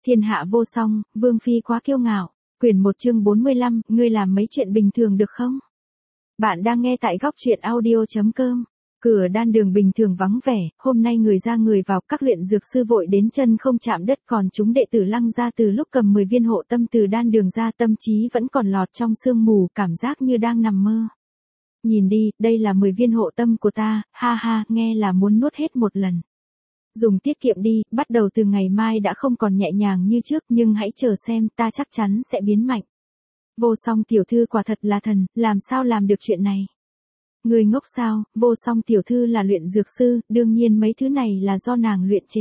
Thiên hạ vô song, vương phi quá kiêu ngạo. Quyển 1 chương 45, ngươi làm mấy chuyện bình thường được không? Bạn đang nghe tại góc truyện audio.com. Cửa đan đường bình thường vắng vẻ, hôm nay người ra người vào, các luyện dược sư vội đến chân không chạm đất, còn chúng đệ tử Lăng gia từ lúc cầm 10 viên hộ tâm từ đan đường ra, tâm trí vẫn còn lọt trong sương mù, cảm giác như đang nằm mơ. Nhìn đi, đây là 10 viên hộ tâm của ta, ha ha, nghe là muốn nuốt hết một lần. Dùng tiết kiệm đi, bắt đầu từ ngày mai đã không còn nhẹ nhàng như trước, nhưng hãy chờ xem, ta chắc chắn sẽ biến mạnh. Vô song tiểu thư quả thật là thần, làm sao làm được chuyện này? Người ngốc sao, vô song tiểu thư là luyện dược sư, đương nhiên mấy thứ này là do nàng luyện chế.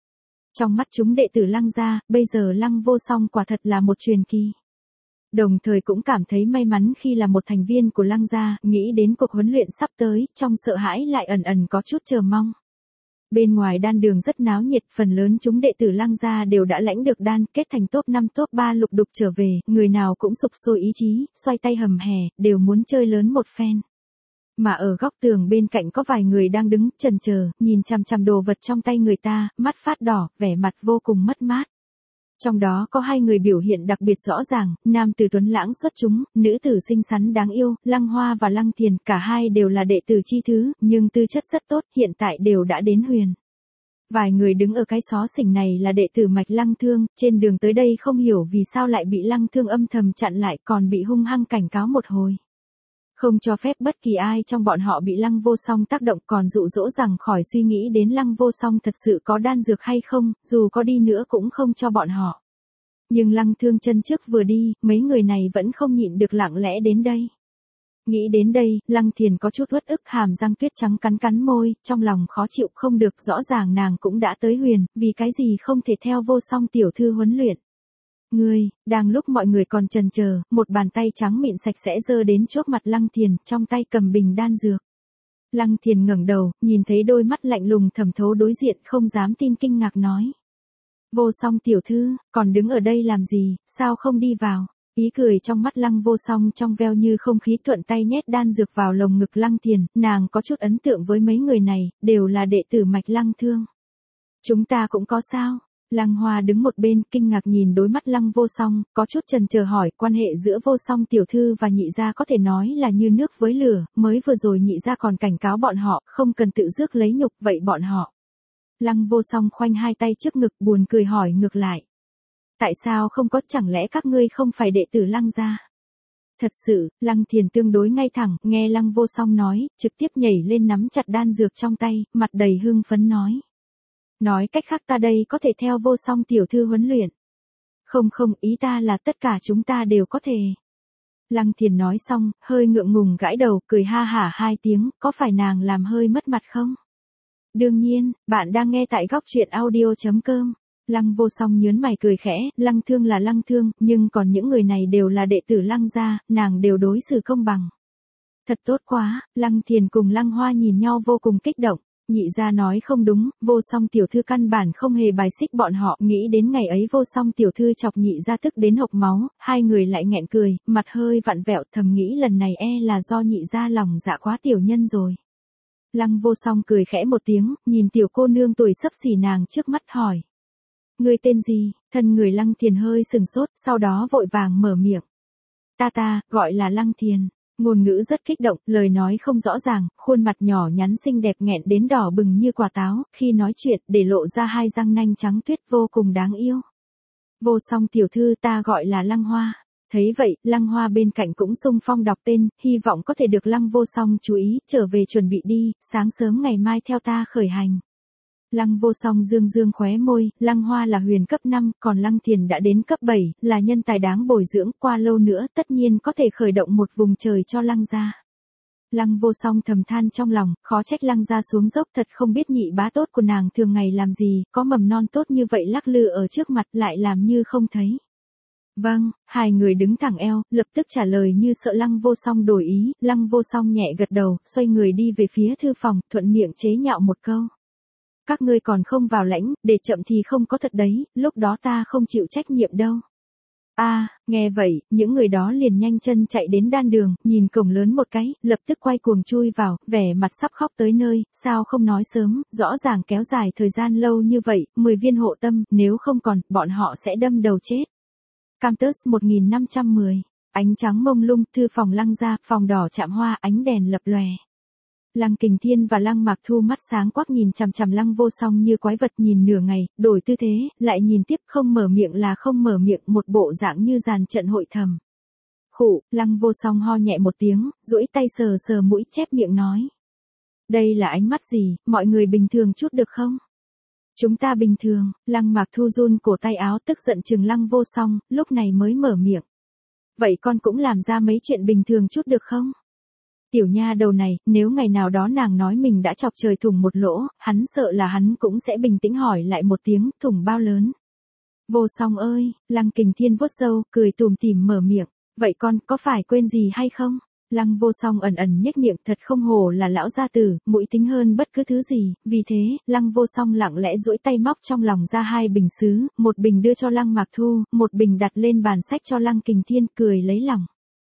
Trong mắt chúng đệ tử Lăng gia, bây giờ Lăng vô song quả thật là một truyền kỳ. Đồng thời cũng cảm thấy may mắn khi là một thành viên của Lăng gia, nghĩ đến cuộc huấn luyện sắp tới, trong sợ hãi lại ẩn ẩn có chút chờ mong. Bên ngoài đan đường rất náo nhiệt, phần lớn chúng đệ tử Lăng gia đều đã lãnh được đan, kết thành top 5 top 3 lục đục trở về, người nào cũng sục sôi ý chí, xoay tay hầm hè, đều muốn chơi lớn một phen. Mà ở góc tường bên cạnh có vài người đang đứng, chần chờ, nhìn chằm chằm đồ vật trong tay người ta, mắt phát đỏ, vẻ mặt vô cùng mất mát. Trong đó có hai người biểu hiện đặc biệt rõ ràng, nam tử tuấn lãng xuất chúng, nữ tử xinh xắn đáng yêu, Lăng Hoa và Lăng Thiền, cả hai đều là đệ tử chi thứ, nhưng tư chất rất tốt, hiện tại đều đã đến huyền. Vài người đứng ở cái xó xỉnh này là đệ tử mạch Lăng Thương, trên đường tới đây không hiểu vì sao lại bị Lăng Thương âm thầm chặn lại, còn bị hung hăng cảnh cáo một hồi. Không cho phép bất kỳ ai trong bọn họ bị Lăng vô song tác động, còn dụ dỗ rằng khỏi suy nghĩ đến Lăng vô song thật sự có đan dược hay không, dù có đi nữa cũng không cho bọn họ. Nhưng Lăng Thương chân trước vừa đi, mấy người này vẫn không nhịn được lặng lẽ đến đây. Nghĩ đến đây, Lăng Thiền có chút uất ức, hàm răng tuyết trắng cắn môi, trong lòng khó chịu không được, rõ ràng nàng cũng đã tới huyền, vì cái gì không thể theo vô song tiểu thư huấn luyện. Đang lúc mọi người còn chần chờ, một bàn tay trắng mịn sạch sẽ giơ đến trước mặt Lăng Thiền, trong tay cầm bình đan dược. Lăng Thiền ngẩng đầu, nhìn thấy đôi mắt lạnh lùng thẩm thấu đối diện, không dám tin, kinh ngạc nói. Vô song tiểu thư, còn đứng ở đây làm gì, sao không đi vào? Ý cười trong mắt Lăng vô song trong veo như không khí, thuận tay nhét đan dược vào lồng ngực Lăng Thiền, nàng có chút ấn tượng với mấy người này, đều là đệ tử mạch Lăng Thương. Chúng ta cũng có sao? Lăng Hoa đứng một bên, kinh ngạc nhìn đối mắt Lăng vô song, có chút chần chờ hỏi, quan hệ giữa vô song tiểu thư và nhị gia có thể nói là như nước với lửa, mới vừa rồi nhị gia còn cảnh cáo bọn họ, không cần tự rước lấy nhục, vậy bọn họ. Lăng vô song khoanh hai tay trước ngực, buồn cười hỏi ngược lại. Tại sao không có, chẳng lẽ các ngươi không phải đệ tử Lăng gia? Thật sự, Lăng Thiền tương đối ngay thẳng, nghe Lăng vô song nói, trực tiếp nhảy lên nắm chặt đan dược trong tay, mặt đầy hưng phấn nói. Nói cách khác ta đây có thể theo vô song tiểu thư huấn luyện. Không, ý ta là tất cả chúng ta đều có thể. Lăng Thiền nói xong, hơi ngượng ngùng gãi đầu, cười ha hả hai tiếng, có phải nàng làm hơi mất mặt không? Đương nhiên, bạn đang nghe tại góc truyện audio.com. Lăng vô song nhớn mày cười khẽ, Lăng Thương là Lăng Thương, nhưng còn những người này đều là đệ tử Lăng gia, nàng đều đối xử công bằng. Thật tốt quá, Lăng Thiền cùng Lăng Hoa nhìn nhau vô cùng kích động. Nhị gia nói không đúng, vô song tiểu thư căn bản không hề bài xích bọn họ, nghĩ đến ngày ấy vô song tiểu thư chọc nhị gia tức đến hộc máu, hai người lại nghẹn cười, mặt hơi vặn vẹo, thầm nghĩ lần này là do nhị gia lòng dạ quá tiểu nhân rồi. Lăng vô song cười khẽ một tiếng, nhìn tiểu cô nương tuổi xấp xỉ nàng trước mắt hỏi. Người tên gì? Thân người Lăng Thiền hơi sừng sốt, sau đó vội vàng mở miệng. Ta, gọi là Lăng Thiền. Ngôn ngữ rất kích động, lời nói không rõ ràng, khuôn mặt nhỏ nhắn xinh đẹp nghẹn đến đỏ bừng như quả táo, khi nói chuyện, để lộ ra hai răng nanh trắng tuyết vô cùng đáng yêu. Vô song tiểu thư, ta gọi là Lăng Hoa. Thấy vậy, Lăng Hoa bên cạnh cũng xung phong đọc tên, hy vọng có thể được Lăng vô song chú ý, trở về chuẩn bị đi, sáng sớm ngày mai theo ta khởi hành. Lăng vô song dương khóe môi, Lăng Hoa là huyền cấp 5, còn Lăng Thiền đã đến cấp 7, là nhân tài đáng bồi dưỡng, qua lâu nữa tất nhiên có thể khởi động một vùng trời cho Lăng gia. Lăng vô song thầm than trong lòng, khó trách Lăng gia xuống dốc, thật không biết nhị bá tốt của nàng thường ngày làm gì, có mầm non tốt như vậy lắc lư ở trước mặt lại làm như không thấy. Vâng, hai người đứng thẳng eo, lập tức trả lời như sợ Lăng vô song đổi ý, Lăng vô song nhẹ gật đầu, xoay người đi về phía thư phòng, thuận miệng chế nhạo một câu. Các ngươi còn không vào lãnh, để chậm thì không có thật đấy, lúc đó ta không chịu trách nhiệm đâu. Nghe vậy, những người đó liền nhanh chân chạy đến đan đường, nhìn cổng lớn một cái, lập tức quay cuồng chui vào, vẻ mặt sắp khóc tới nơi, sao không nói sớm, rõ ràng kéo dài thời gian lâu như vậy, 10 viên hộ tâm, nếu không còn, bọn họ sẽ đâm đầu chết. Campus 1510, ánh trắng mông lung, thư phòng Lăng gia, phòng đỏ chạm hoa, ánh đèn lập lòe. Lăng Kình Thiên và Lăng Mạc Thu mắt sáng quắc nhìn chằm chằm Lăng Vô Song như quái vật, nhìn nửa ngày, đổi tư thế, lại nhìn tiếp, không mở miệng là không mở miệng, một bộ dạng như dàn trận hội thầm. Khụ, Lăng Vô Song ho nhẹ một tiếng, duỗi tay sờ sờ mũi, chép miệng nói. Đây là ánh mắt gì, mọi người bình thường chút được không? Chúng ta bình thường. Lăng Mạc Thu run cổ tay áo, tức giận chừng Lăng Vô Song, lúc này mới mở miệng. Vậy con cũng làm ra mấy chuyện bình thường chút được không? Tiểu nha đầu này, nếu ngày nào đó nàng nói mình đã chọc trời thủng một lỗ, hắn sợ là hắn cũng sẽ bình tĩnh hỏi lại một tiếng, thủng bao lớn. Vô Song ơi, Lăng Kình Thiên vuốt râu, cười tủm tỉm mở miệng, vậy con có phải quên gì hay không? Lăng Vô Song ẩn ẩn nhếch miệng, thật không hổ là lão gia tử, mũi tính hơn bất cứ thứ gì, vì thế, Lăng Vô Song lặng lẽ duỗi tay móc trong lòng ra 2 bình sứ, một bình đưa cho Lăng Mạc Thu, một bình đặt lên bàn sách cho Lăng Kình Thiên, cười lấy lòng.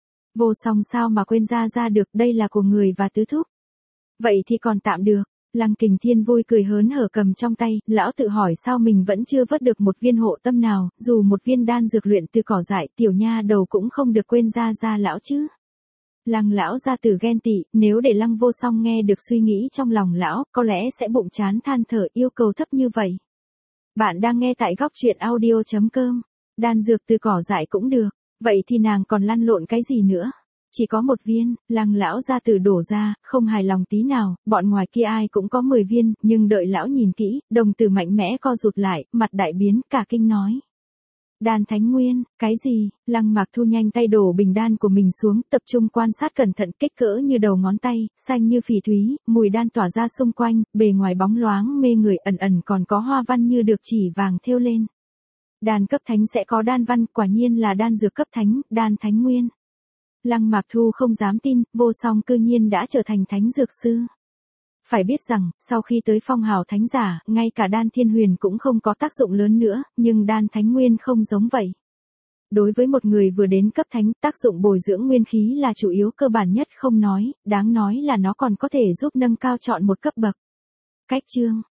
Vô Song sao mà quên ra được, đây là của người và tứ thúc. Vậy thì còn tạm được. Lăng Kình Thiên vui cười hớn hở cầm trong tay, lão tự hỏi sao mình vẫn chưa vớt được một viên hộ tâm nào, dù một viên đan dược luyện từ cỏ dại, tiểu nha đầu cũng không được quên ra lão chứ. Lăng lão gia tử ghen tị, nếu để Lăng Vô Song nghe được suy nghĩ trong lòng lão, có lẽ sẽ bụng chán than thở, yêu cầu thấp như vậy. Bạn đang nghe tại góc truyện audio.com. Đan dược từ cỏ dại cũng được, vậy thì nàng còn lăn lộn cái gì nữa? Chỉ có một viên, Lăng lão gia tử đổ ra, không hài lòng tí nào, bọn ngoài kia ai cũng có 10 viên, nhưng đợi lão nhìn kỹ, đồng tử mạnh mẽ co rụt lại, mặt đại biến, cả kinh nói. Đan Thánh Nguyên, cái gì? Lăng Mạc Thu nhanh tay đổ bình đan của mình xuống, tập trung quan sát cẩn thận, kích cỡ như đầu ngón tay, xanh như phỉ thúy, mùi đan tỏa ra xung quanh, bề ngoài bóng loáng mê người, ẩn ẩn còn có hoa văn như được chỉ vàng thêu lên. Đan cấp thánh sẽ có đan văn, quả nhiên là đan dược cấp thánh, Đan Thánh Nguyên. Lăng Mạc Thu không dám tin, Vô Song cư nhiên đã trở thành thánh dược sư. Phải biết rằng, sau khi tới phong hào thánh giả, ngay cả đan thiên huyền cũng không có tác dụng lớn nữa, nhưng đan thánh nguyên không giống vậy. Đối với một người vừa đến cấp thánh, tác dụng bồi dưỡng nguyên khí là chủ yếu cơ bản nhất không nói, đáng nói là nó còn có thể giúp nâng cao chọn một cấp bậc. Cách chương,